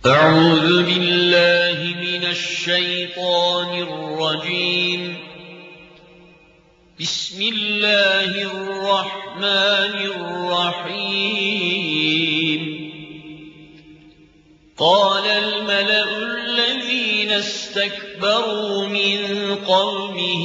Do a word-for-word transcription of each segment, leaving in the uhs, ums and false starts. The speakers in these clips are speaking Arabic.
أعوذ بالله من الشيطان الرجيم. بسم الله الرحمن الرحيم. قال الملأ الذين استكبروا من قومه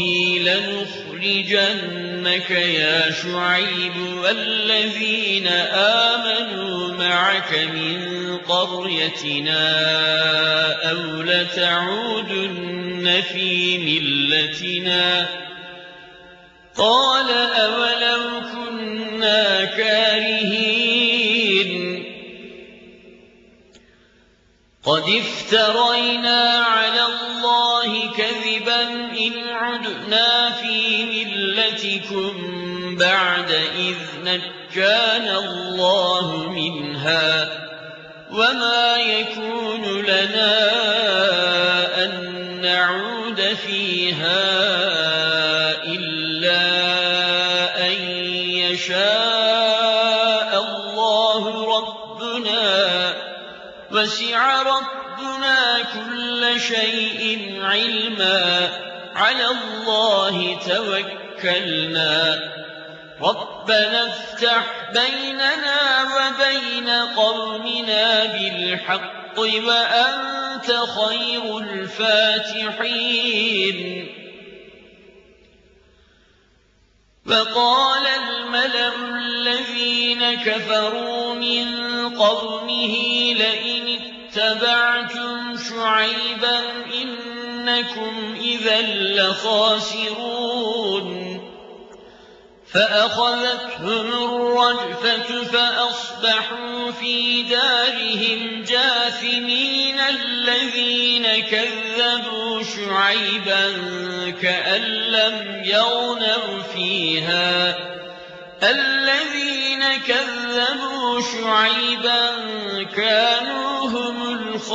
لنخرجنك يا شعيب والذين آمنوا معك من قريتنا أو لتعودن في ملتنا. قال أولو كنا كارهين. قد افترينا على الله كذبا إن عدنا في ملتكم بعد إذ نجانا الله منها وما يكون لنا أن نعود فيها إلا أن يشاء الله ربنا وسع ربنا كل شيء علما على الله توكلنا ربنا افتح بيننا وبين قومنا بالحق وأنت خير الفاتحين. وقال الملأ الذين كفروا من قومه لئن اتبعتم شعيبا إنكم إذا لخاسرون. فأخذتهم الرجفة فأصبحوا في دارهم جاثمين. الذين كذبوا شعيبا كأن لم يغنوا فيها. الذين كذبوا شعيبا كانوا هم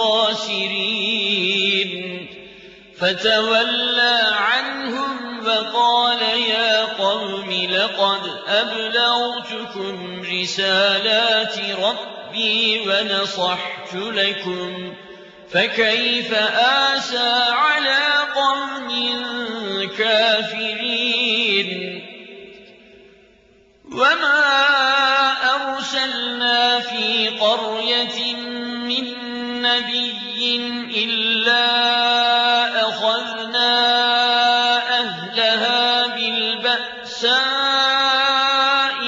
الخاسرين. فتولى عنهم وقال يا قوم لقد أبلغتكم رسالات ربي ونصحت لكم فكيف آسى على قوم كافرين. وما أرسلنا في قرية من نبي إلا أخذنا أهلها بالبأساء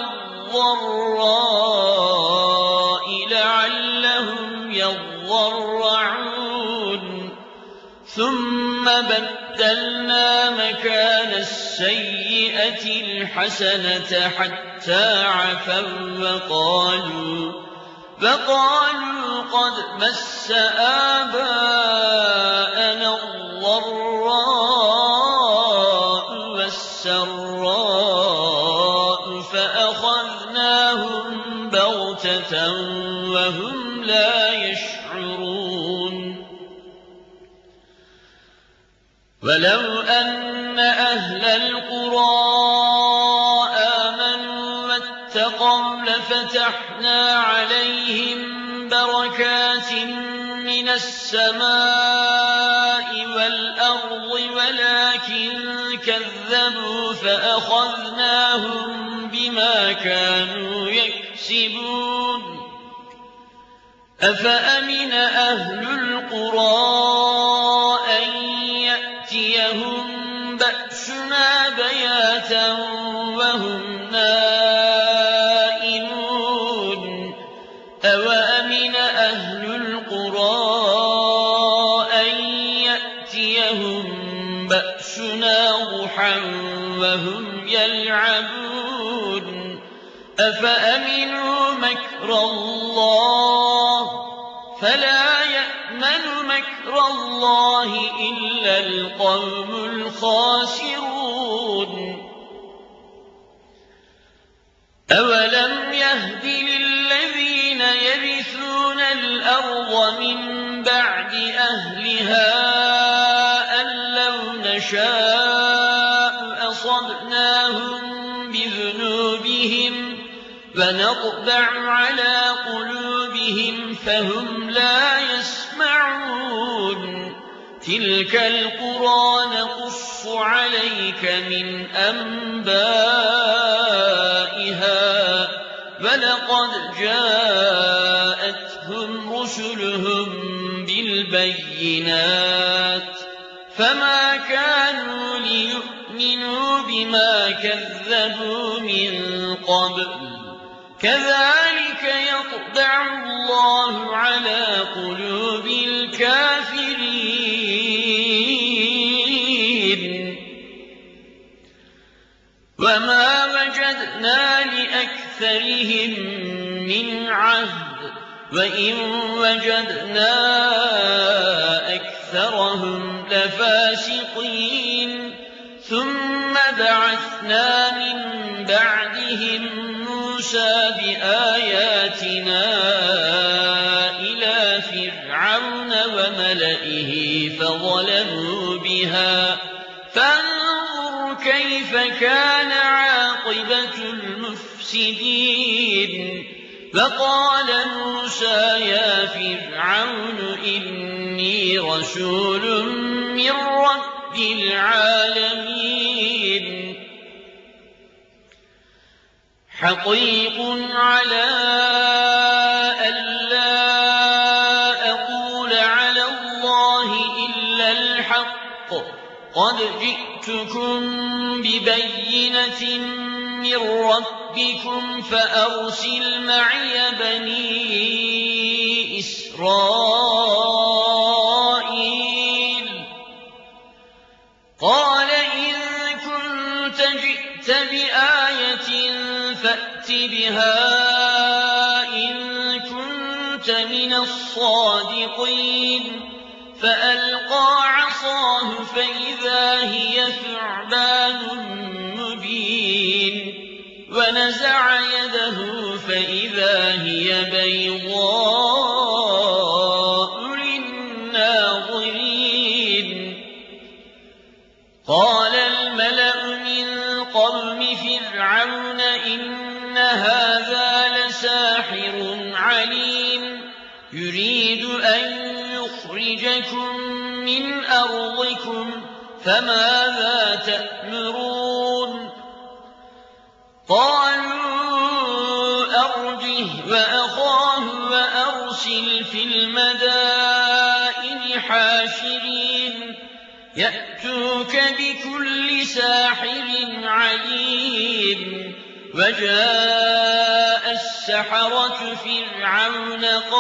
والضراء لعلهم يضرعون. ثم بدلنا مكان السيئة الحسنة حتى عفوا وقالوا فقالوا قد مس آباءنا الضراء والسراء فأخذناهم بغتة وهم لا يشعرون. ولو أن أهل القرى آمنوا واتقوا لفتحنا عليهم بركات من السماء والأرض ولكن كذبوا فأخذناهم بما كانوا يكسبون. أفأمن أهل القرى أن يأتيهم بأسنا بياتا وهم نائمون. أوأمن أهل القرى أن يأتيهم بأسنا ضحى وهم يلعبون. أفأمنوا مكر الله فلا يأمن مكر الله إلا القوم الخاسرون. أولم يهد للذين يرثون الأرض من بعد أهلها أن لو نشاء أصبناهم بذنوبهم ونطبع على قلوبهم فهم لا يسمعون تلك القرى نقص عليك من أنبائها ولقد جاءتهم رسلهم بالبينات فما كانوا ليؤمنوا بما كذبوا من قبل كذلك يطبع الله على قلوب الكافرين وما وجدنا لأكثرهم من عهد وإن وجدنا أكثرهم لفاسقين ثم بعثنا من بعدهم موسى بآياتنا إلى فرعون وملئه فظلموا بها فانظر كيف كان عاقبة المفسدين فقال موسى يا فرعون إني رسول من رب العالمين حقيق على ألا أقول على الله إلا الحق قد جئتكم ببينة من ربكم فأرسل معي بني إسرائيل قال إن كنت جئت بآية فأت بها إن كنت من الصادقين فألقى عصاه فإذا هي ثعبان مبين ونزع يده فإذا هي بيضاء للناظرين قال الملأ من قوم فرعون إن هذا لساحر عليم يريد أن يخرجكم من أرضكم فماذا تأمرون قالوا أرجه وأخاه وأرسل في المدائن حاشرين يأتوك بكل ساحر عليم وجاء السحرة فرعون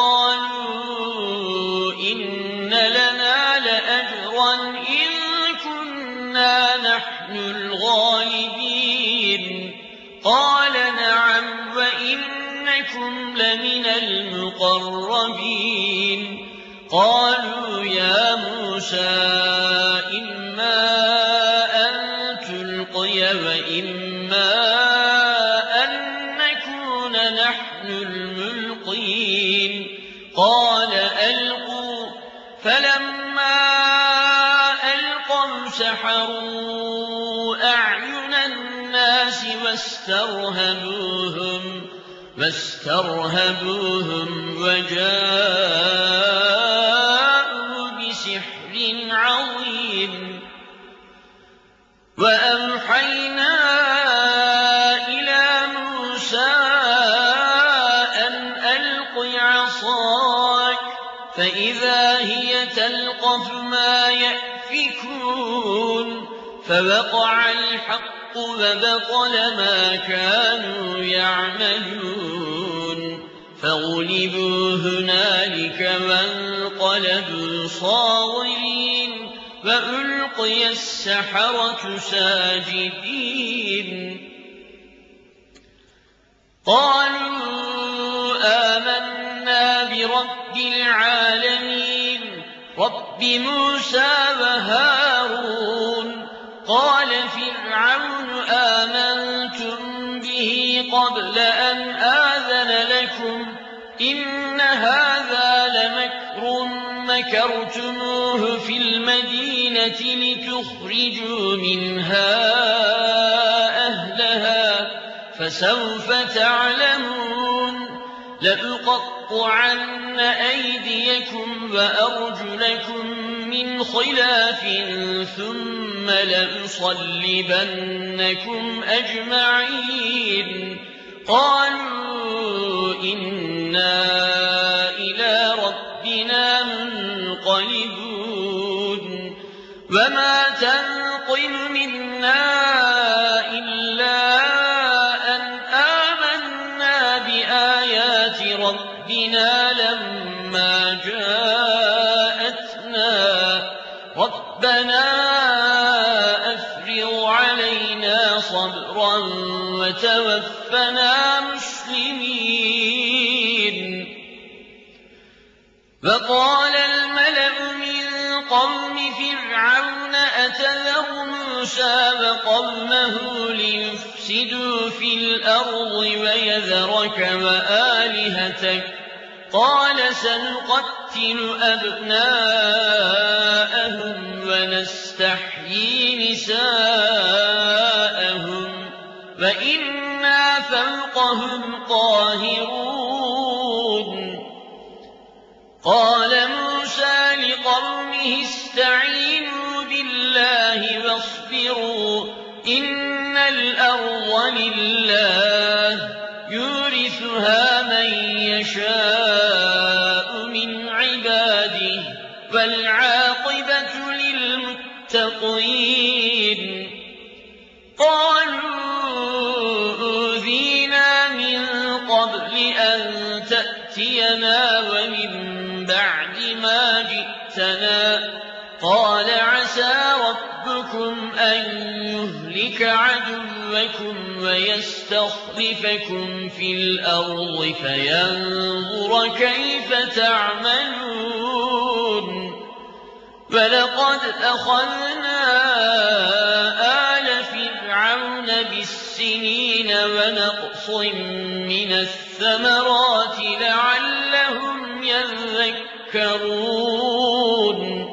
قالوا إن لنا لأجرا إن كنا نحن الغالبين قال نعم وإنكم لمن المقربين قالوا يا موسى إما أن تلقي وإما أن نكون نحن الملقين قال ألقوا فلما ألقوا سحروا أعين الناس واسترهبوهم واسترهبوهم وجاءوا بسحر عظيم وأوحينا إلى موسى أن ألق عصاك فإذا هي تلقف ما يأفكون فوقع الحق وبطل ما كانوا يعملون فغلبوا هنالك وانقلبوا صاغرين وألقي السحرة ساجدين قالوا آمنا برب العالمين رب موسى وهارون قال فرعون آمنتم به قبل أن آذن لكم إن هذا لمكر مكرتموه في المدينة لتخرجوا منها أهلها فسوف تعلمون لأقطعن لأقطعن أيديكم وأرجلكم من خلاف ثم لأصلبنكم أجمعين قالوا إنا إلى ربنا منقلبون وما تنقم منا إلا أن آمنا بآيات ربنا لما جاءتنا ربنا أفرغ علينا صبرا وتوفنا مسلمين وقال الملأ من قوم فرعون أتذر موسى وقومه ليفسدوا في الأرض ويذرك وآلهتك قال سنقتل أبناءهم ونستحيي نساءهم وإنا فوقهم قاهرون قال موسى لقومه استعينوا بالله واصبروا إن الأرض لله يورثها من يشاء من عباده والعاقبة للمتقين قالوا أوذينا من قبل أن تأتينا ومن بعد ما جئتنا قال عسى ربكم أن يهلك عدوكم ويستخلفكم في الأرض فينظر كيف تعملون ولقد أخذنا آل فرعون بالسنين ونقص من الثمرات لعلهم يذكرون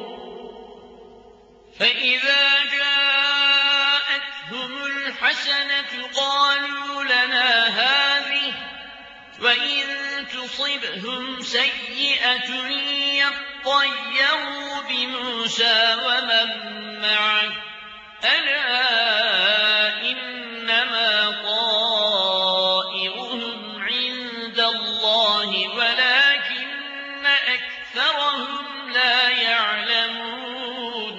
فإذا جاءتهم الحسنة قالوا لنا هذه وإن تصبهم سيئة يطيروا بموسى ومن معه ألا إنما طائرهم عند الله ولكن أكثرهم لا يعلمون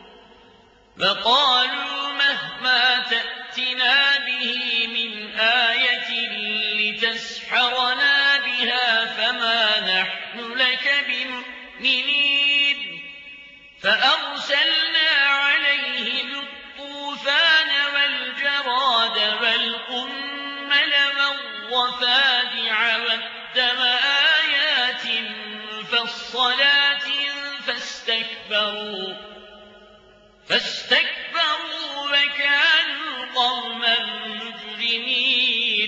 وقالوا مهما تأتنا به من آية لتسحرنا بها فما نحن لك بمؤمنين فأرسلنا عليهم الطوفان والجراد والقمل والضفادع والدم آيات مفصلات فاستكبروا فاستكبروا وكانوا قوما مجرمين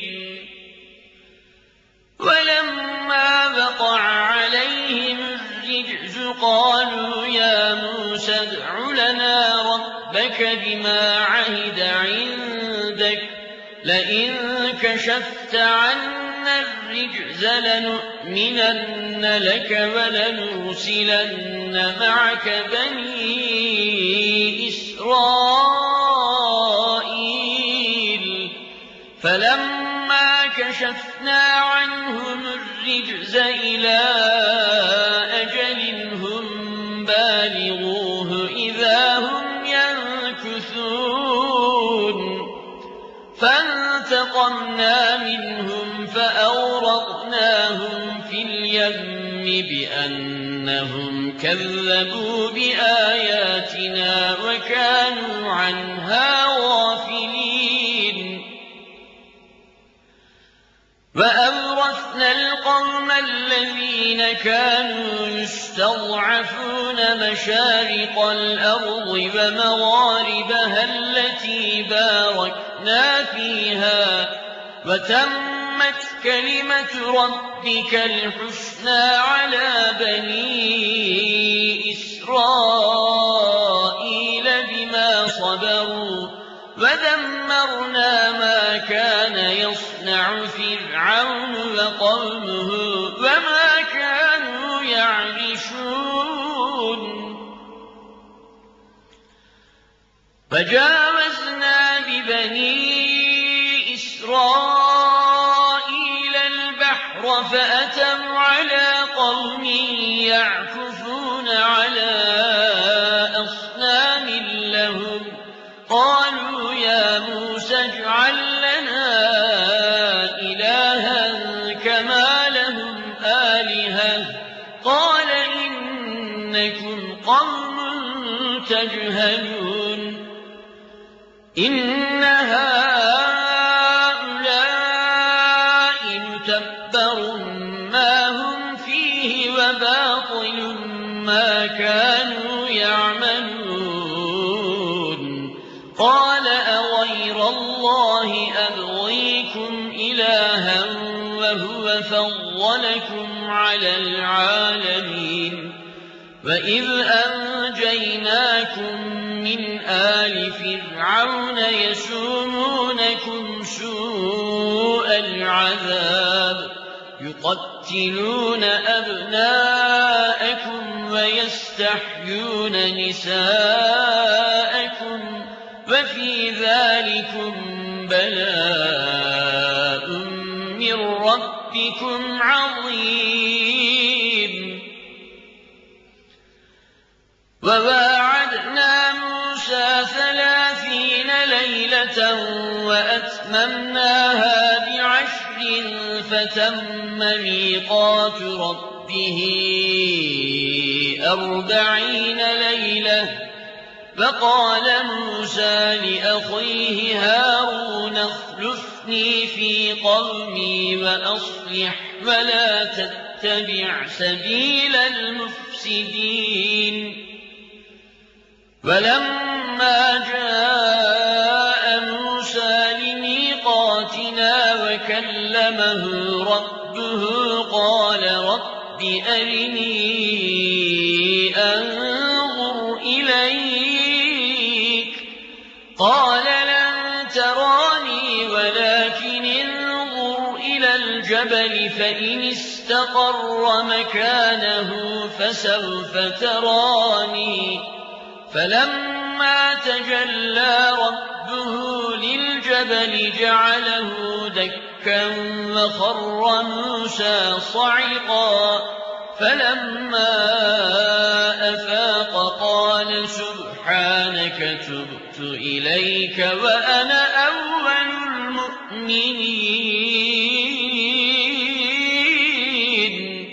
ولما وقع عليهم الرجز قالوا يا موسى ادع لنا ربك بما عهد عندك لئن كشفت عنا الرجز لنؤمنن لك ولنرسلن معك بني إسرائيل فلما كشفنا عنهم الرجز إلى أجل هم بالغوه إذا هم ينكثون فانتقمنا منهم فأورقناهم في اليم بأنهم كذبوا بآياتنا وكانوا عنها غافلين وأورثنا القوم الذين كانوا يستضعفون مشارق الأرض ومغاربها التي باركنا فيها وتمت كلمة ربك الحسنى على بني إسرائيل بما صبروا ودمرنا ما كان يصنع فرعون وقومه وما يعرشون فجاوزنا ببني إسرائيل البحر فأتوا على قوم يعكفون على أصنام لهم قالوا يا موسى اجعل لنا إلها كما لهم آلهة قال إنكم قوم تجهلون إن هؤلاء متبر ما هم فيه وباطل ما كانوا يعملون قال أغير الله أبغيكم إلها وهو فضلكم على العالمين وإذ أنجيناكم من آل فرعون يسومونكم سوء العذاب يقتلون أبناءكم ويستحيون نساءكم وفي ذلكم بلاء من ربكم عظيم وواعدنا موسى ثلاثين ليلة وأتممناها بعشر فتم ميقات ربه أربعين ليلة فقال موسى لأخيه هارون اخلفني في قومي وأصلح ولا تتبع سبيل المفسدين ولما جاء موسى لميقاتنا وكلمه ربه قال رب أرني أنظر إليك قال لن تراني ولكن انظر إلى الجبل فإن استقر مكانه فسوف تراني فلما تجلى ربه للجبل جعله دكا وخر موسى صعقا فلما أفاق قال سبحانك تبت إليك وأنا أول المؤمنين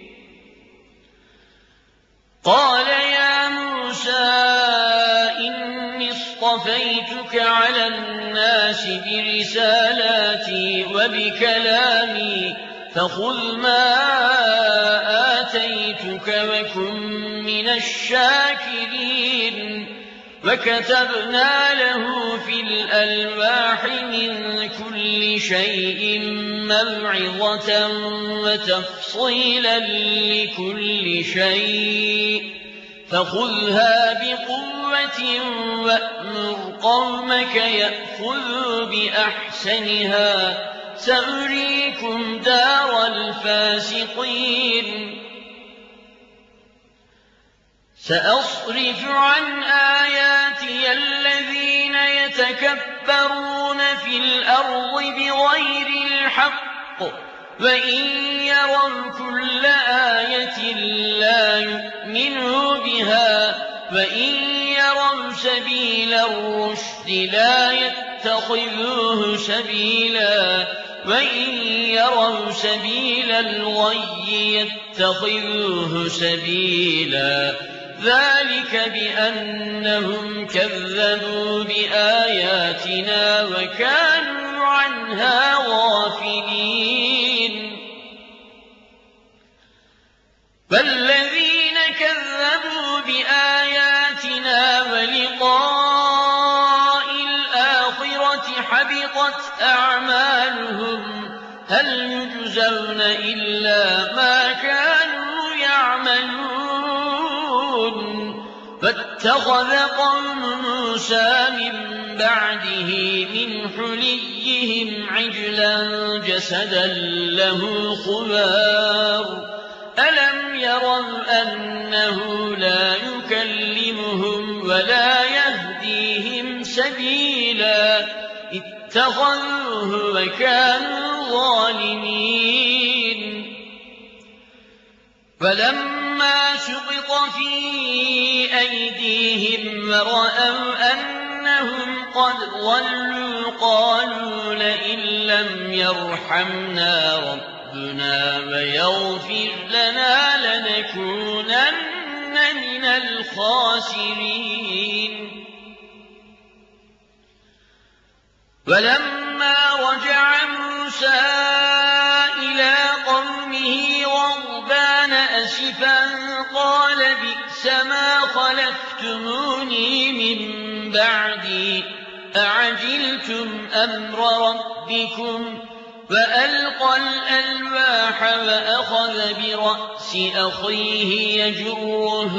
قال يا موسى إني اصطفيتك على الناس برسالاتي وبكلامي فخذ ما آتيتك وكن من الشاكرين وكتبنا له في الألواح من كل شيء موعظة وتفصيلا لكل شيء فخذها بقوة وأمر قومك يأخذوا بأحسنها سأريكم دار الفاسقين سأصرف عن آياتي الذين يتكبرون في الأرض بغير الحق وإن يروا كل آية لا يؤمنوا بها وإن يروا سبيل الرشد لا يتخذوه سبيلا وإن يروا سبيل الغي يتخذوه سبيلا ذلك بأنهم كذبوا بآياتنا وكانوا عنها غافلين فالذين كذبوا بآياتنا ولقاء الآخرة حبطت أعمالهم هل يجزون إلا ما كانوا يعملون فاتخذ قوم موسى من بعده من حليهم عجلا جسدا له خوار ألم يروا أنه لا يكلمهم ولا يهديهم سبيلا اتخذوه وكانوا ظالمين. فلما سقط في أيديهم ورأوا أنهم قد ضلوا قالوا لئن لم يرحمنا ربنا ويغفر لنا لنكونن من الخاسرين. ولما رجع موسى إلى قومه غضبان أسفا قال بئس ما خلفتموني من بعدي أعجلتم أمر ربكم فألقى الألواح وأخذ برأس أخيه يجره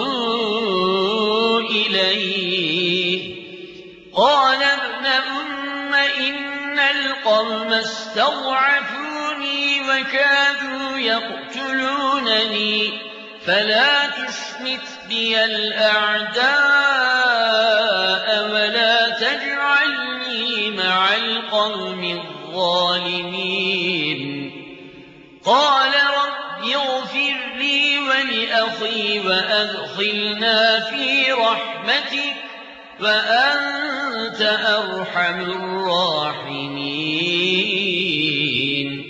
إليه قال ابن أم إن القوم استضعفوني وكادوا يقتلونني فلا تشمت بي الأعداء ولا تجعلني مع القوم الظالمين. قال رب اغفر لي ولأخي وأدخلنا في رحمتك وأنت أرحم الراحمين.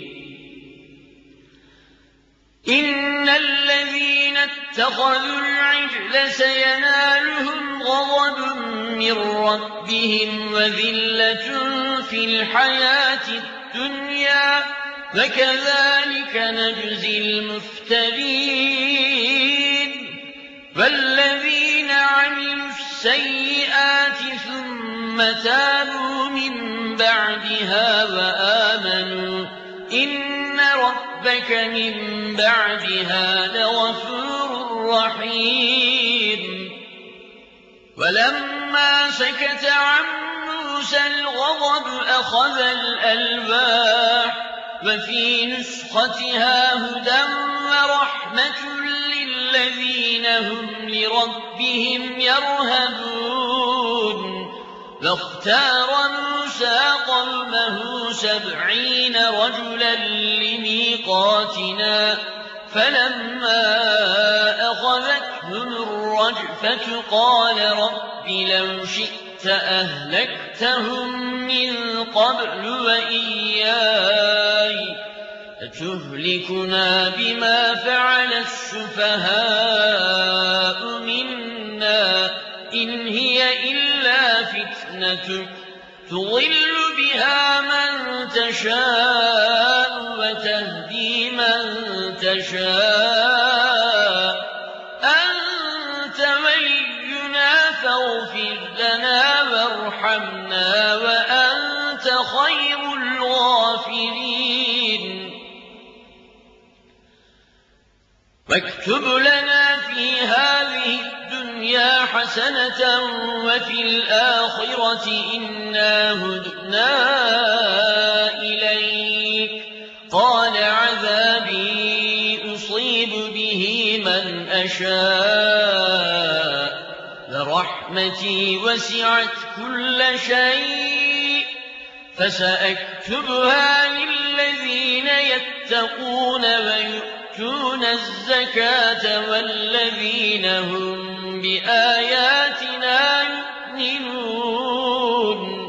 إن الذين اتخذوا العجل سينالهم غضب من ربهم وذلة في الحياة الدنيا وكذلك نجزي المفترين. والذين عملوا السيئات ثم تابوا من بعدها وآمنوا إن ربك من بعدها لغفور رحيم. ولما سكت عن موسى الغضب أخذ الألواح وفي نسختها هدى ورحمة للذين هم لربهم يرهبون. فاختار موسى قومه سبعين رجلا لميقاتنا فلما أخذتهم الرجفة قال رب لو شئت أهلكتهم من قبل وإياي أتهلكنا بما فعل السفهاء منا إن هي إلا فتنتك تضل بها من تشاء وتهدي من تشاء أنت ولينا فاغفر لنا وارحمنا وأنت خير الغافرين. واكتب لنا في هذه الدنيا حسنة وفي الآخرة إنا هدنا إليك قال عذابي أصيب به من أشاء ورحمتي وسعت كل شيء فسأكتبها للذين يتقون ويؤتون الزكاة والذين هم بآياتنا يؤمنون.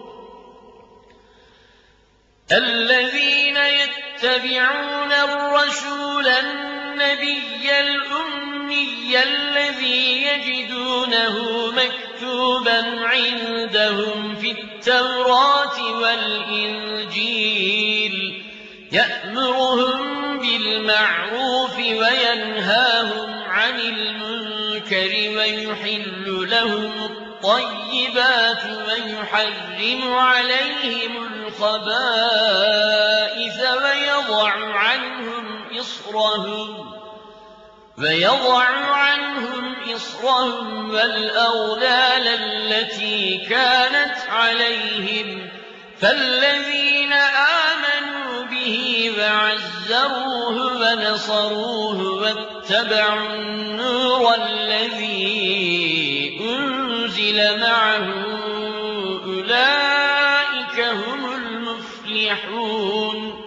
الذين يتبعون الرسول النبي الأمي الذي يجدونه مكتوبا عندهم في التوراة والإنجيل يأمرهم بالمعروف وينهاهم عن المنكر ويحل لهم الطيبات ويحرم عليهم الخبائث ويضع عنهم إصرهم ويضع عنهم إصرهم والأغلال التي كانت عليهم فالذين آمنوا به وعزروه عَزَّرُوهُ وَنَصَرُوهُ وَاتَّبَعُوا النُّورَ الَّذِي أُنزِلَ مَعَهُ أُولَٰئِكَ هُمُ الْمُفْلِحُونَ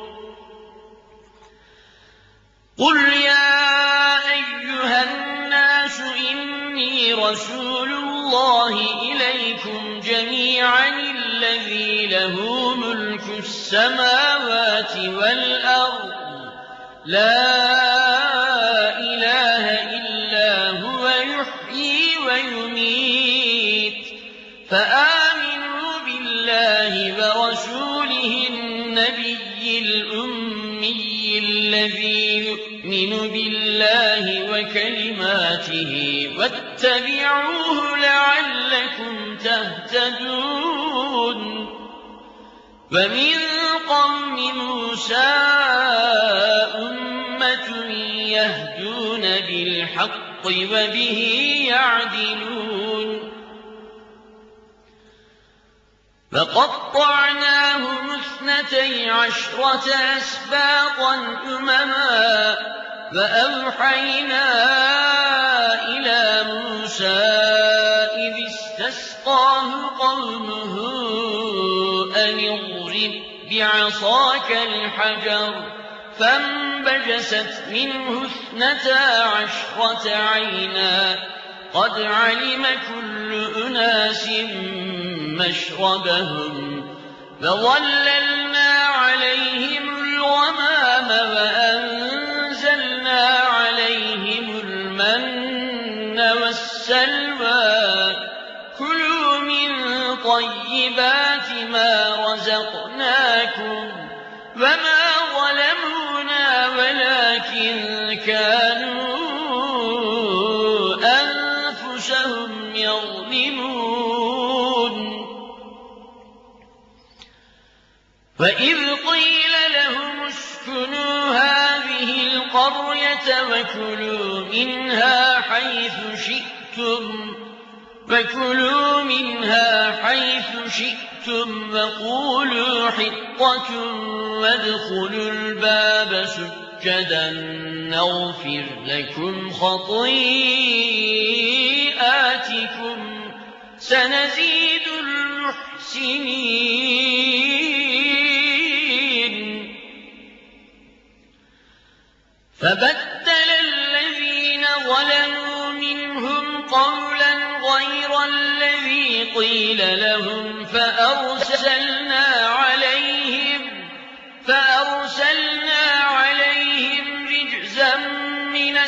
قُلْ يَا أَيُّهَا النَّاسُ إِنِّي رَسُولُ اللَّهِ إِلَيْكُمْ جَمِيعًا الَّذِي لَهُ مُلْكُ السَّمَاوَاتِ وَالْأَرْضِ لَا إِلَٰهَ إِلَّا هُوَ يُحْيِي وَيُمِيتُ فَآمِنُوا بِاللَّهِ وَرَسُولِهِ النَّبِيِّ الْأُمِّيِّ الَّذِي يُؤْمِنُ بِاللَّهِ وَكَلِمَاتِهِ وَاتَّبِعُوهُ لَعَلَّكُمْ تَهْتَدُونَ وَمِن قَوْمِ مُوسَىٰ أُمَّةٌ يَهْدُونَ بِالْحَقِّ وَبِهِ يَعْدِلُونَ فَقَطَّعْنَاهُمُ اثْنَتَيْ عَشْرَةَ أَسْبَاطًا أُمَمًا وَأَوْحَيْنَا إِلَىٰ مُوسَىٰ إِذِ اسْتَسْقَاهُ قَوْمُهُ أَنِ اضْرِب بِّعَصَاكَ الْحَجَرَ فَانبَجَسَتْ مِنْهُ اثْنَتَا عَشْرَةَ عَيْنًا قَدْ عَلِمَ كُلُّ أُنَاسٍ مَّشْرَبَهُمْ فَظَلَّلْنَا عَلَيْهِمُ الْغَمَامَ وَأَنزَلْنَا عَلَيْهِمُ الْمَنَّ وَالسَّلْوَىٰ كُلُوا مِن طَيِّبَاتِ مَا رَزَقْنَاكُمْ وَمَا ظَلَمُونَا وَلَٰكِن كَانُوا أَنفُسَهُمْ يَظْلِمُونَ وَإِذْ قِيلَ لَهُمُ اسْكُنُوا هَٰذِهِ الْقَرْيَةَ وَكُلُوا مِنْهَا حَيْثُ شِئْتُمْ وَكُلُوا مِنْهَا حَيْثُ شِئْتُمْ وَقُولُوا حِطَّةٌ وَادْخُلُوا الْبَابَ سُجَّدًا نَّغْفِرْ لَكُمْ خَطِيئَاتِكُمْ سَنَزِيدُ الْمُحْسِنِينَ فَبَدَّلَ الَّذِينَ ظَلَمُوا مِنْهُمْ قَوْلًا غَيْرَ الَّذِي قِيلَ لَهُمْ فَأَرْسَلْنَا عَلَيْهِمْ فَأَرْسَلْنَا عَلَيْهِمْ رِجْزًا مِّنَ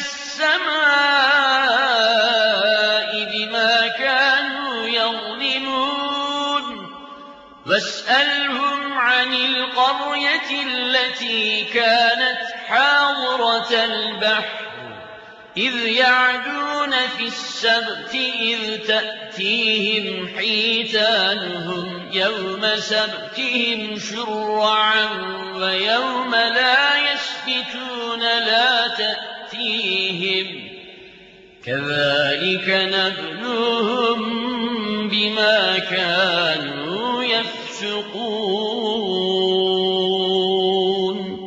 السَّمَاءِ بِمَا كَانُوا يَظْلِمُونَ وَاسْأَلْهُمْ عَنِ الْقَرْيَةِ الَّتِي كَانَتْ حَاضِرَةَ الْبَحْرِ إِذْ يَعْدُونَ فِي السَّبْتِ إِذْ تَأْتِيهِمْ حِيتَانُهُمْ يَوْمَ سَبْتِهِمْ شُرَّعًا وَيَوْمَ لَا يَسْبِتُونَ لَا تَأْتِيهِمْ كَذَٰلِكَ نَبْلُوهُم بِمَا كَانُوا يَفْسُقُونَ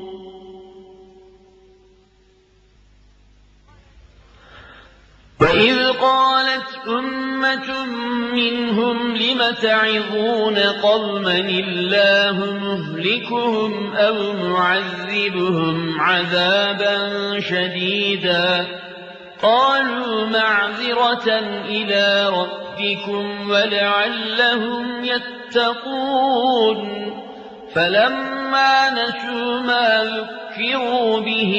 وَإِذْ قَالَتْ أُمَّةٌ مِّنْهُمْ لِمَ تَعِظُونَ قَوْمًا اللَّهُ مُهْلِكُهُمْ أَوْ مُعَذِّبُهُمْ عَذَابًا شَدِيدًا قَالُوا مَعْذِرَةً إِلَىٰ رَبِّكُمْ وَلَعَلَّهُمْ يَتَّقُونَ فَلَمَّا نَسُوا مَا ذُكِّرُوا بِهِ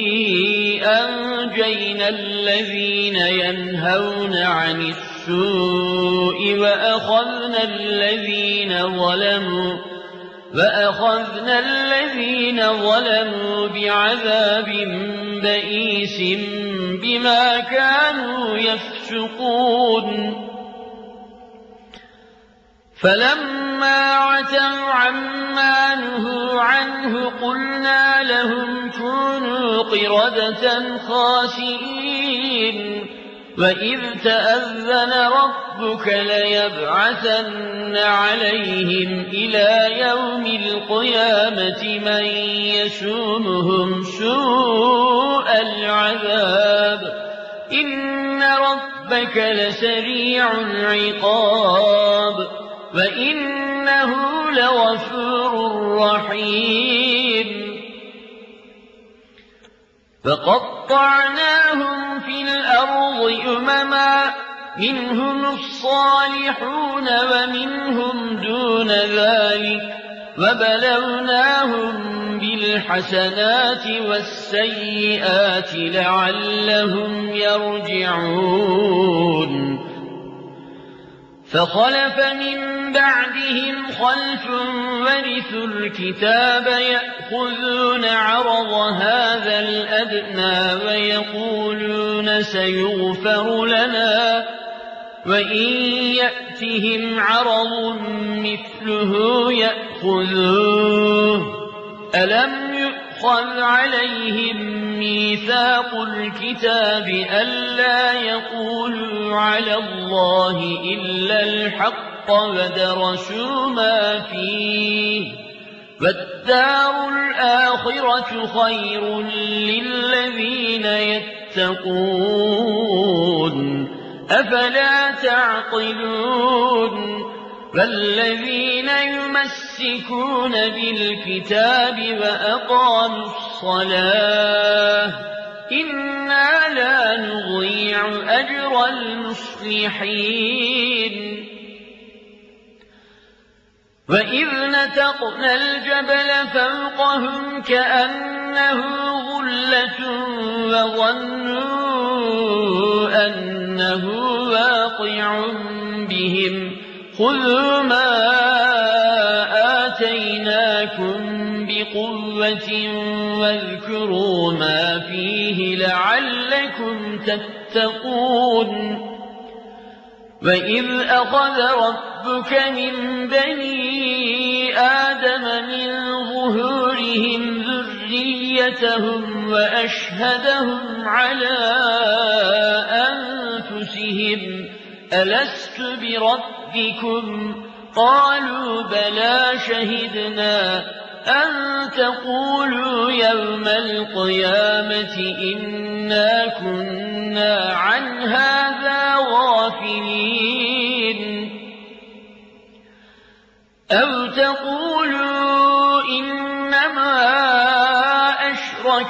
أَنجَيْنَا الَّذِينَ يَنْهَوْنَ عَنِ السُّوءِ وَأَخَذْنَا الَّذِينَ ظَلَمُوا وَأَخَذْنَا الَّذِينَ ظَلَمُوا بِعَذَابٍ بَئِيسٍ بِمَا كَانُوا يَفْسُقُونَ فَلَمَّا عَتَوْا عَمَّا نُهُوا عَنْهُ قُلْنَا لَهُمْ كُونُوا قِرَدَةً خَاسِئِينَ وإذ تأذن ربك ليبعثن عليهم إلى يوم القيامة من يسومهم سوء العذاب إن ربك لسريع العقاب وإنه لغفور رحيم فقطعناهم في الأرض أمما منهم الصالحون ومنهم دون ذلك وبلوناهم بالحسنات والسيئات لعلهم يرجعون فخلف من بعدهم خلف ورثوا الكتاب يأخذون عرض هذا الأدنى ويقولون سيغفر لنا وإن يأتهم عرض مثله يأخذوه ألم يؤخذ عليهم ميثاق الكتاب ألا يقولوا على الله إلا الحق ودرسوا ما فيه والدار الآخرة خير للذين يتقون أفلا تعقلون فالذين يمسكون بالكتاب وأقاموا الصلاة إنا لا نضيع أجر المصلحين وإذ نتقنا الجبل فوقهم كأنه ظلة وظنوا أنه واقع بهم خذوا ما آتيناكم بقوة واذكروا ما فيه لعلكم تتقون وإذ أخذ ربك من بني آدم من ظهورهم ذريتهم وأشهدهم على أنفسهم ألست بربكم قالوا بلى شهدنا أن تقولوا يوم القيامة إنا كنا عن هذا غافلين أو تقولوا إنما أشرك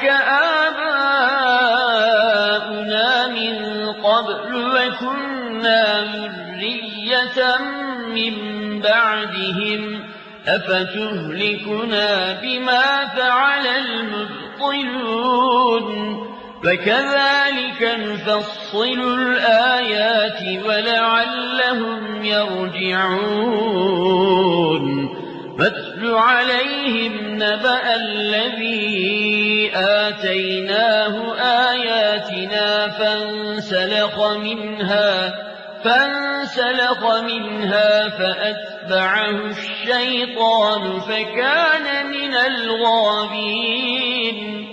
آباؤنا من قبل وكنا ذرية من بعدهم أفتهلكنا بما فعل المبطلون فكذلك نفصل الآيات ولعلهم يرجعون فاتل عليهم نبأ الذي آتيناه آياتنا فانسلخ منها فانسلخ منها فأتبعه الشيطان فكان من الغاوين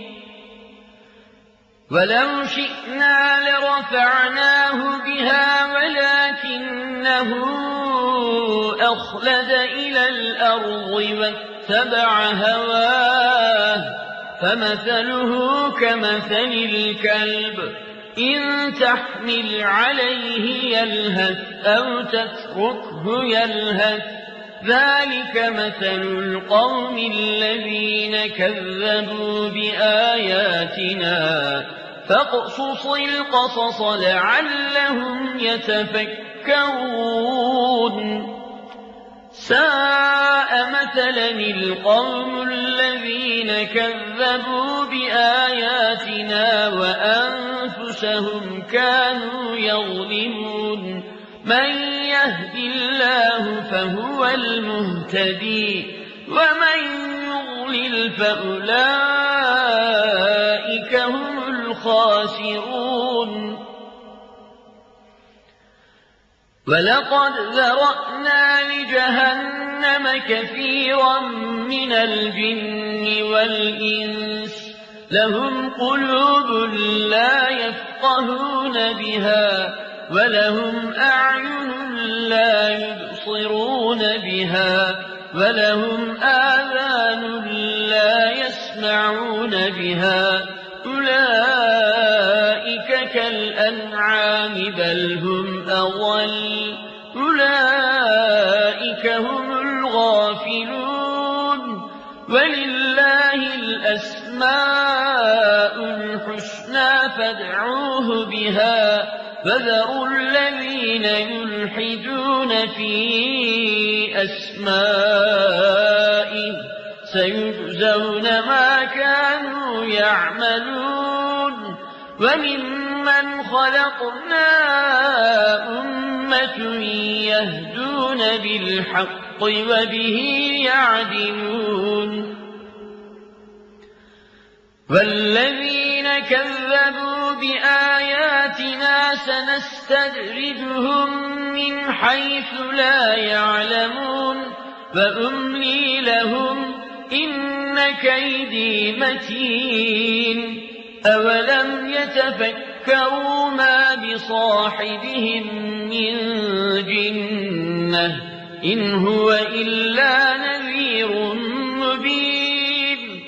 ولو شئنا لرفعناه بها ولكنه أخلد إلى الأرض واتبع هواه فمثله كمثل الكلب إن تحمل عليه يلهث أو تتركه يلهث ذلك مثل القوم الذين كذبوا بآياتنا فاقصص القصص لعلهم يتفكرون ساء مثلا القوم الذين كذبوا بآياتنا وأنفسهم كانوا يظلمون من يهد الله فهو المهتدي ومن يضلل فأولئك هم الخاسرون ولقد ذرأنا لجهنم كثيرا من الجن والإنس لهم قلوب لا يفقهون بها ولهم أعين لا يبصرون بها ولهم آذان لا يسمعون بها أولئك كالأنعام بل هم أضل أولئك هم الغافلون ولله الأسماء الحسنى فادعوه بها فذروا الذين يلحدون في أسمائه سيجزون ما كانوا يعملون وممن خلقنا أمة يهدون بالحق وبه يعدلون والذين كذبوا بآياتنا سنستدرجهم من حيث لا يعلمون وأملي لهم إن كيدي متين أولم يتفكروا ما بصاحبهم من جنة إن هو إلا نذير مبين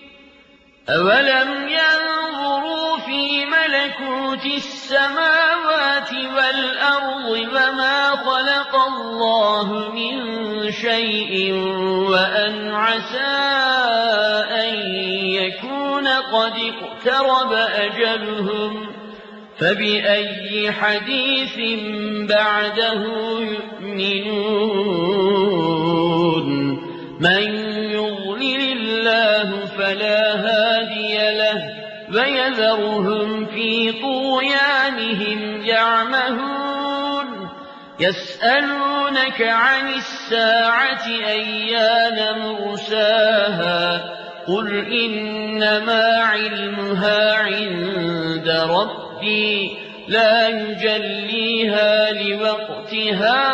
أولم ينظروا في ملكوت السماوات والأرض وما خلق الله من شيء وأن عسى أن يكون قد اقترب أجلهم فبأي حديث بعده يؤمنون من يضلل الله فلا هادي له ويذرهم في طغيانهم يعمهون يسألونك عن الساعة أيان مرساها قل إنما علمها عند ربي لا يجليها لوقتها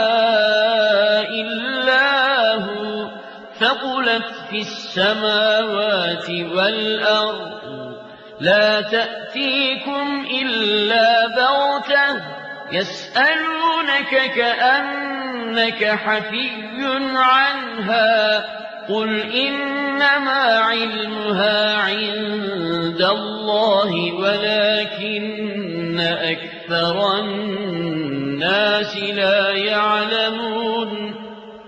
إلا هو ثقلت في السماوات والأرض لا تأتيكم إلا بغتة يسألونك كأنك حفي عنها قل إنما علمها عند الله ولكن أكثر الناس لا يعلمون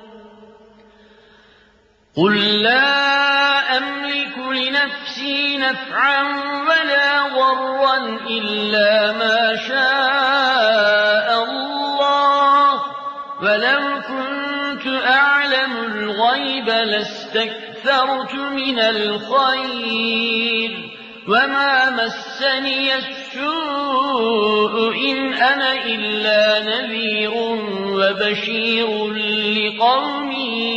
قل لا أملك لنفسي نفعا ولا ضرا إلا ما شاء الله ولو كنت أعلم الغيب لاستكثرت من الخير وما مسني السوء إن أنا إلا نذير وبشير لقوم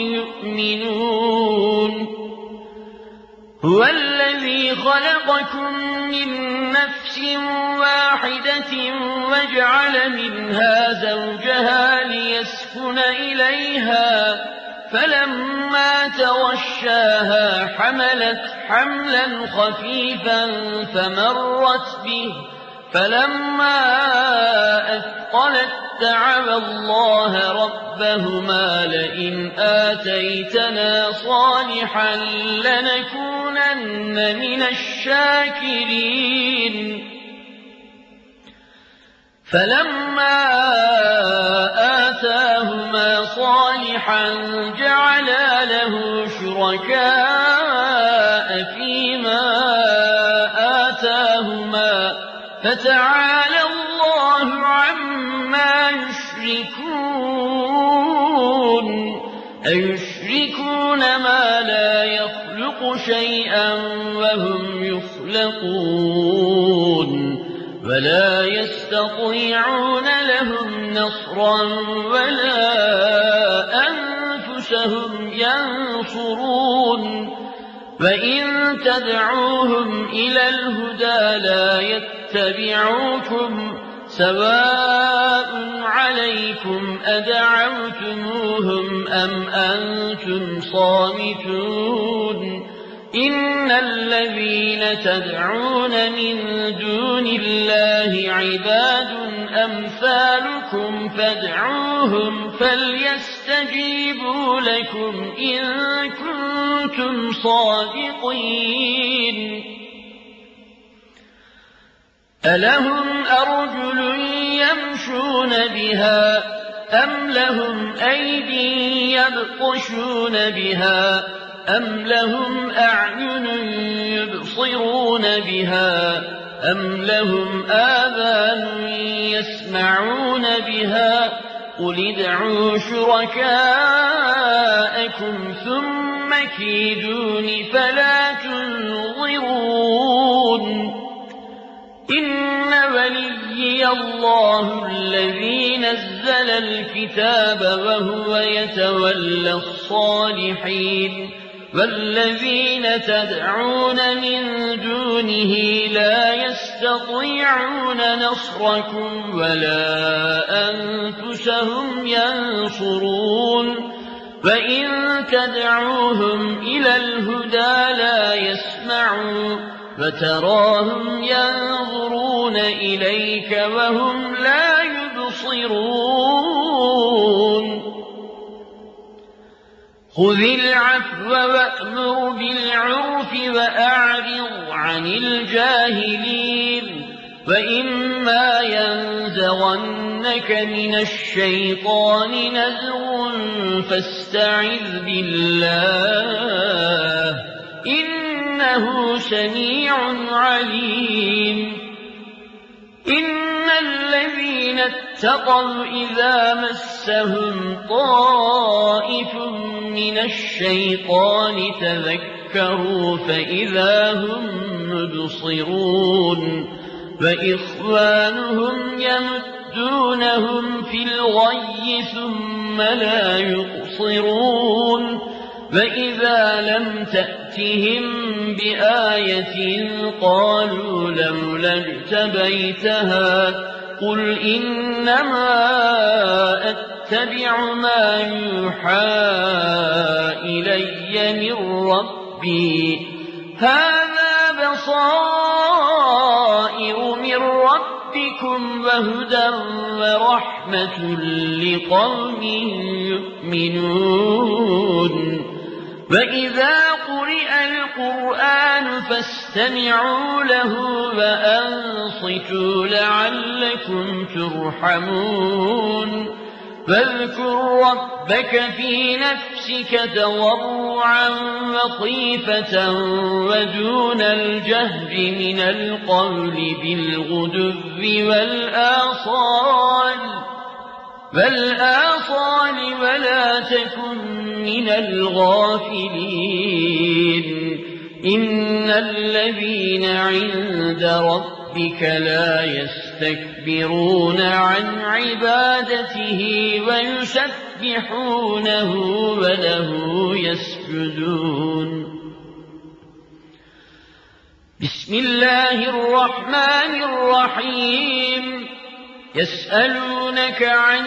يؤمنون هو الذي خلقكم من نفس واحدة وجعل منها زوجها ليسكن إليها فلما توشاها حملت حملا خفيفا فمرت به فلما أثقلت دعوا الله ربهما لئن آتيتنا صالحا لنكونن من الشاكرين فلما آتاهما صالحا جعلا له شركاء فيما آتاهما فتعالى الله عما يشركون أيشركون ما لا يخلق شيئا وهم يخلقون ولا يستطيعون لهم نصرا ولا أنفسهم ينصرون وإن تدعوهم إلى الهدى لا يتبعوكم سواء عليكم أدعوتموهم أم أنتم صامتون إن الذين تدعون من دون الله عباد أمثالكم فادعوهم فليستجيبوا لكم إن كنتم صادقين ألهم أرجل يمشون بها أم لهم أيدي يبطشون بها أم لهم أعين يبصرون بها أم لهم آذان يسمعون بها قل ادعوا شركاءكم ثم كيدون فلا تنظرون إن وليي الله الذي نزل الكتاب وهو يتولى الصالحين والذين تدعون من دونه لا يستطيعون نصركم ولا أنفسهم ينصرون وإن تدعوهم إلى الهدى لا يسمعوا فتراهم ينظرون إليك وهم لا يبصرون خذ العفو وأمر بالعرف وأعرض عن الجاهلين وإما ينزغنك من الشيطان نزغ فاستعذ بالله إنه سميع عليم إن الذين اتقوا إذا مسهم طائف من الشيطان تذكروا فإذا هم مبصرون وإخوانهم يمدونهم في الغي ثم لا يقصرون وإذا لم تأتهم بآية قالوا لولا اجتبيتها قل إنما أتبع ما يوحى إلي من ربي هذا بصائر من ربكم وهدى ورحمة لقوم يؤمنون وإذا قرئ القرآن فاستمعوا له وأنصتوا لعلكم ترحمون واذكر ربك في نفسك تضرعا وخيفة ودون الجهر من القول بالغدو والآصال والآصال ولا تكن من الغافلين إن الذين عند ربك لا يستكبرون عن عبادته ويسبحونه وله يسجدون بسم الله الرحمن الرحيم يسألونك عن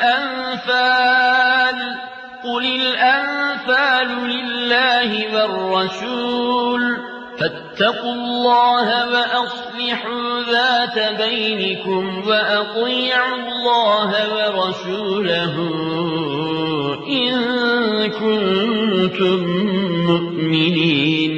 الأنفال قل الأنفال لله والرسول فاتقوا الله وأصلحوا ذات بينكم وأطيعوا الله ورسوله إن كنتم مؤمنين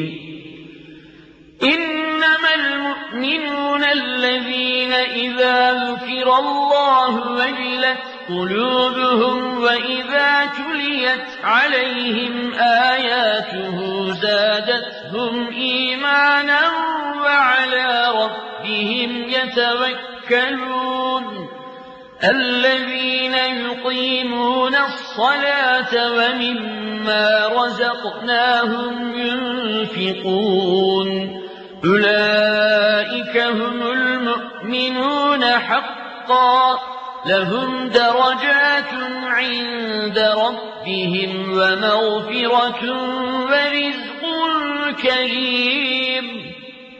إنما المؤمنون الذين إذا ذكر الله وجلت قلوبهم وإذا تليت عليهم آياته زادتهم إيمانا وعلى ربهم يتوكلون الذين يقيمون الصلاة ومما رزقناهم ينفقون أولئك هم المؤمنون حقا لهم درجات عند ربهم ومغفرة ورزق كريم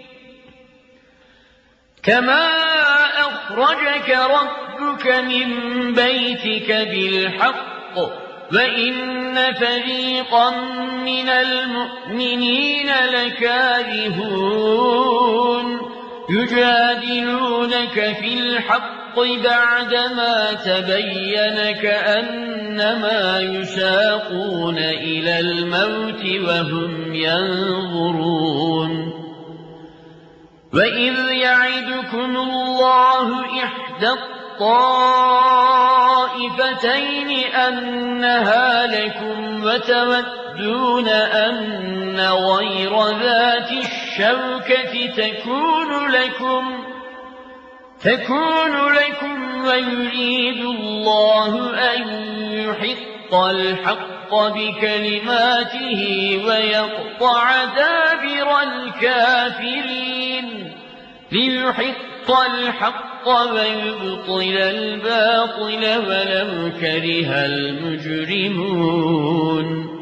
كما أخرجك ربك من بيتك بالحق وإن فريقا من المؤمنين لكارهون يجادلونك في الحق بعدما تبين كأنما يساقون إلى الموت وهم ينظرون وإذ يعدكم الله إحدى الطائفتين أنها لكم وتودون أن غير ذات الشوكة تكون لكم تكون لكم ويريد الله أن يحق الحق بكلماته ويقطع دابر الكافرين ليحق الحق ويبطل الباطل ولو كره المجرمون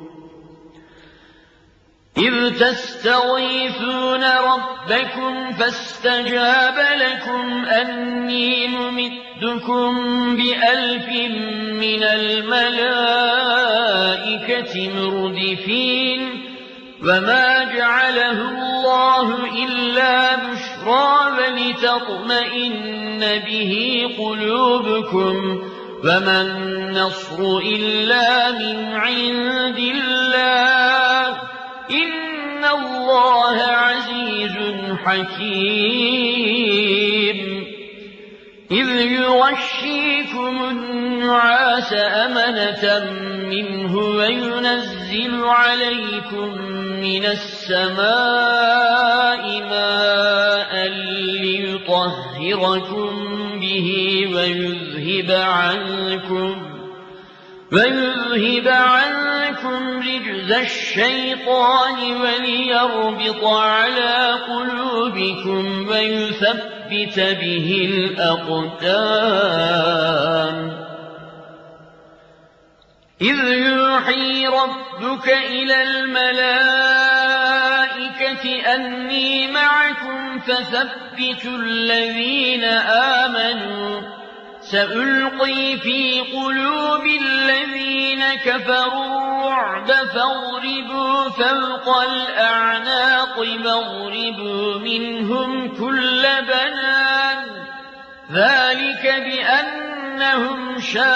إذ تستغيثون ربكم فاستجاب لكم أني ممدكم بألف من الملائكة مردفين وما جعله الله إلا بشرى ولتطمئن به قلوبكم وما النصر إلا من عند الله إن الله عزيز حكيم إذ يغشيكم النعاس أمنة منه وينزل عليكم من السماء ماء ليطهركم به ويذهب عنكم ويذهب عنكم رجز الشيطان وليربط على قلوبكم ويثبت به الأقدام إذ يوحي ربك إلى الملائكة أني معكم فثبتوا الذين آمنوا سألقي في قلوب الذين كفروا الرعب فاضربوا فوق الأعناق واضربوا منهم كل بنان ذلك بأنهم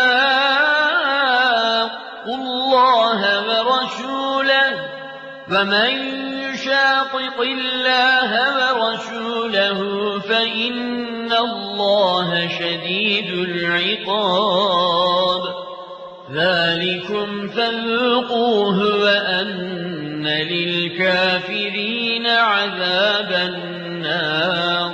شاقوا الله ورسوله ومن يشاقق الله ورسوله فإن الله شديد العقاب ذلكم فذوقوه وأن للكافرين عذاب النار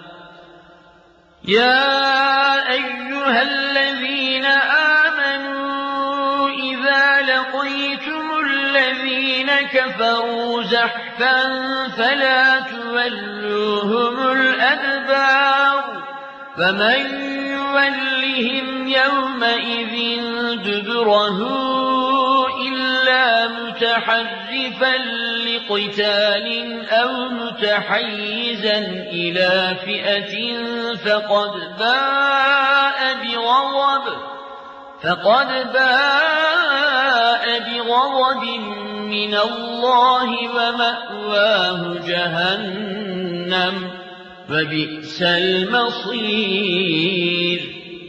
يا أيها الذين آمنوا إذا لقيتم الذين كفروا زحفا فلا تولوهم الأدبار فمن يولهم يومئذ دبره إلا متحرفا لقتال أو متحيزا إلى فئة فقد باء بغضب فقد باء بغضب من الله ومأواه جهنم وبئس المصير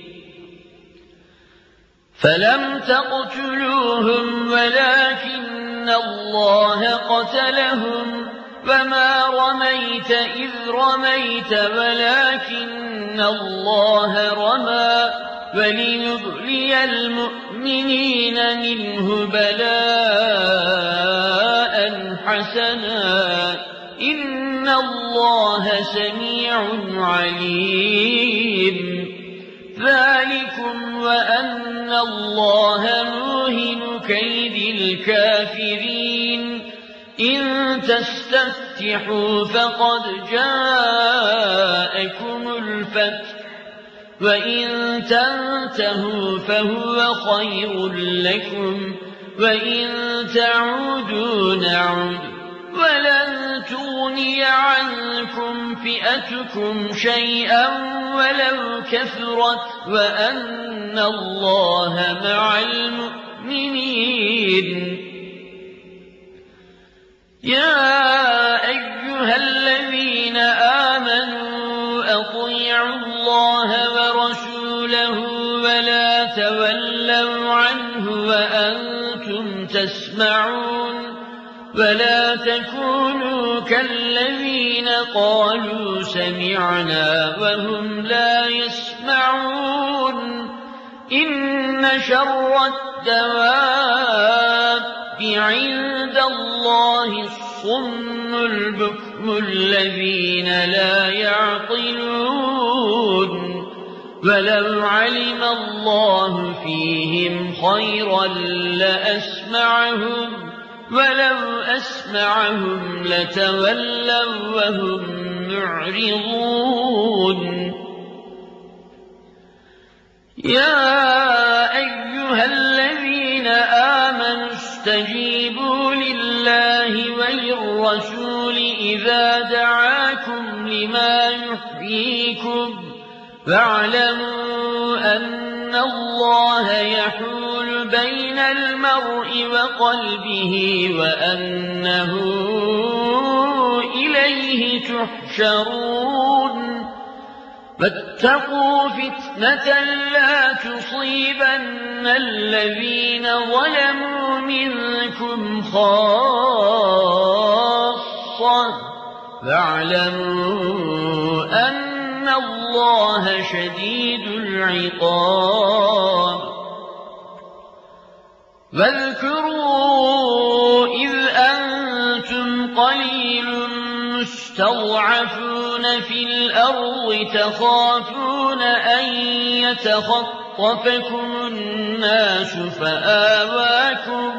فلم تقتلوهم ولكن الله قتلهم وما رميت إذ رميت ولكن الله رمى وليبلي المؤمنين منه بلاء حسنا إن الله سميع عليم ذلكم وأن الله موهن كيد الكافرين إن تستفتحوا فقد جاءكم الفتح وإن تنتهوا فهو خير لكم وإن تعودوا نعد ولن تغني عنكم فئتكم شيئا ولو كثرت وأن الله مع المؤمنين المؤمنين يا أيها الذين آمنوا أطيعوا الله ورسوله ولا تولوا عنه وأنتم تسمعون ولا تكونوا كالذين قالوا سمعنا وهم لا يسمعون إن شر الدواب عند الله الصم البكم الذين لا يعقلون ولو علم الله فيهم خيرا لأسمعهم ولو أسمعهم لتولوا وهم معرضون يا أيها الذين آمنوا استجيبوا لله وللرسول إذا دعاكم لما يحييكم واعلموا أن الله يحول بين المرء وقلبه وأنه إليه تحشرون فاتقوا فتنة لا تصيبن الذين ظلموا منكم خاصة واعلموا أن الله شديد العقاب واذكروا إذ أنتم قليل مستضعفون في الأرض تخافون أن يتخطفكم الناس فآواكم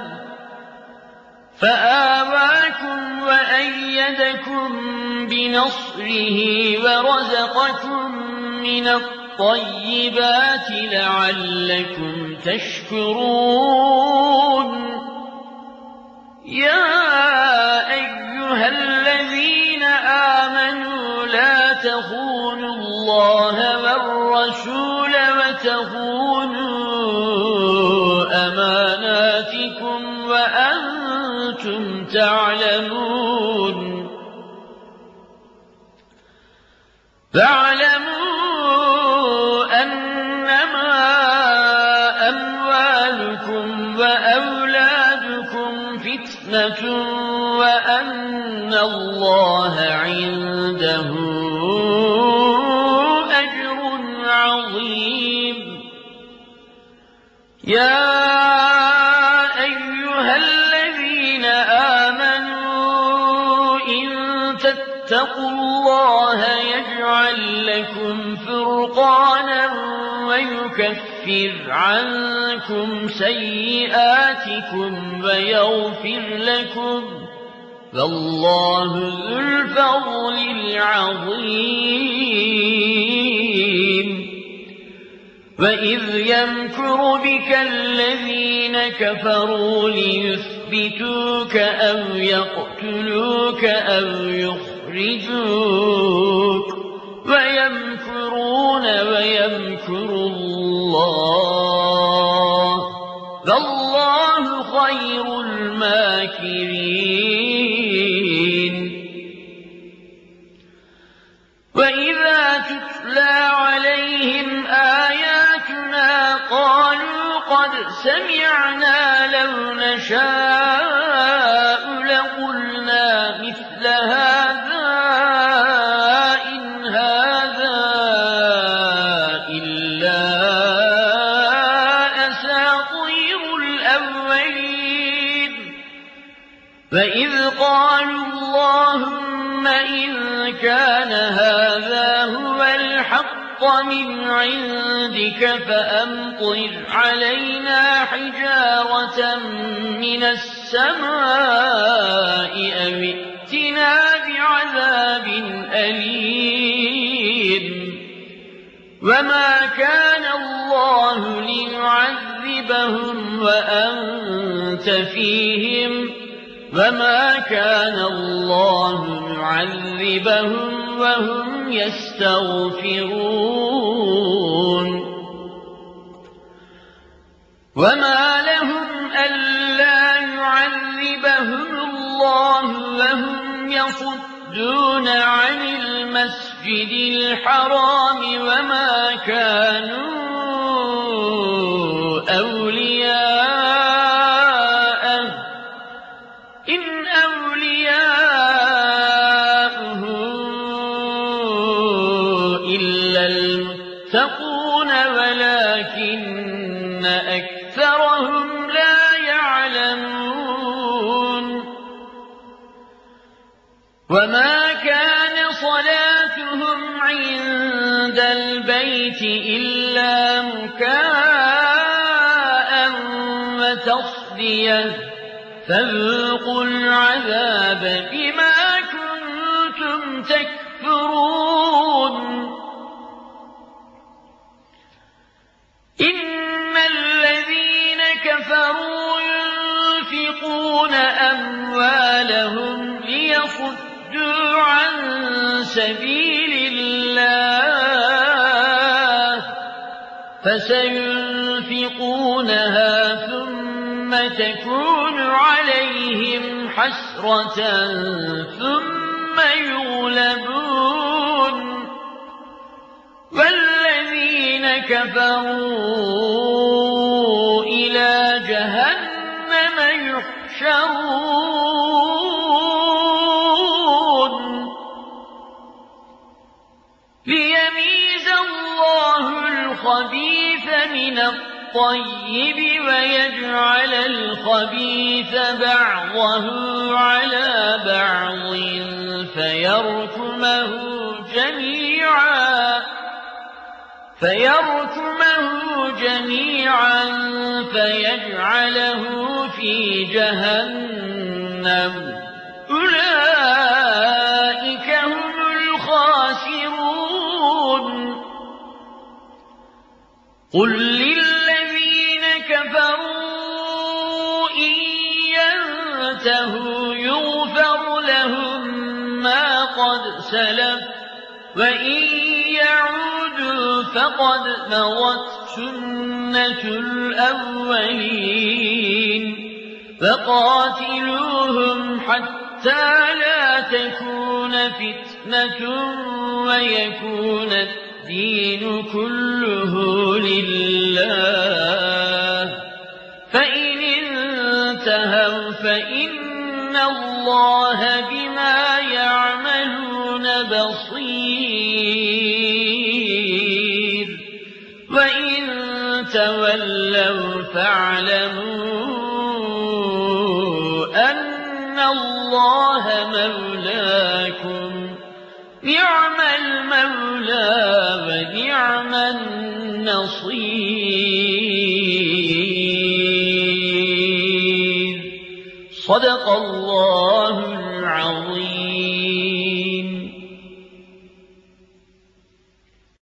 فآواكم وأيدكم بنصره ورزقكم من الطيبات لعلكم تشكرون يا أيها الذين آمنوا لا تخونوا الله والرسول وتخونوا أماناتكم وأنتم تعلمون فاعلموا أنما أموالكم وأولادكم فتنة وأن الله عنده أجر عظيم يا أيها الذين آمنوا إن تتقوا الله يجعل لكم فرقانا ويكفر عنكم سيئاتكم ويغفر لكم والله ذو الفضل العظيم وإذ يمكر بك الذين كفروا ليثبتوك أو يقتلوك أو يخرجوك ويمكرون ويمكر الله والله خير الماكرين وإذا تتلى عليهم آياتنا قالوا قد سمعنا لو نشاء لقلنا مثل هذا إن هذا إلا أساطير الأولين فإذ قالوا اللهم إن كان هذا هو الحق من عندك فأمطر علينا حجارة من السماء أو ائتنا بعذاب أليم وما كان الله ليعذبهم وأنت فيهم وما كان الله معذبهم وهم يستغفرون وما لهم يصدون عن المسجد الحرام وما كانوا أولياءه إن أولياؤه إلا المتقون ولكن أكثرهم لا يعلمون وما كان صلاتهم عند البيت إلا مكاء وتصدية فذوقوا العذاب بما كنتم تكفرون إن الذين كفروا ينفقون أموالهم ليصدوا عن سبيل الله فسينفقونها ثم تكون عليهم حسرة ثم يغلبون والذين كفروا إلى جهنم يحشرون ليميز الله الخبيث من الطيب ويجعل الخبيث بعضه على بعض فيركمه جميعا فيركمه جميعا فيجعله في جهنم أولئك هم الخاسرون قل للذين كفروا إن ينتهوا يغفر لهم ما قد سلف وإن يعودوا فقد مضت سنة الأولين فقاتلوهم حتى لا تكون فتنة ويكون الدين كله لله فإن انتهوا فإن الله بما يعملون بصير وإن تولوا فاعلموا أن الله مولاكم نعم المولى ونعم النصير صدق الله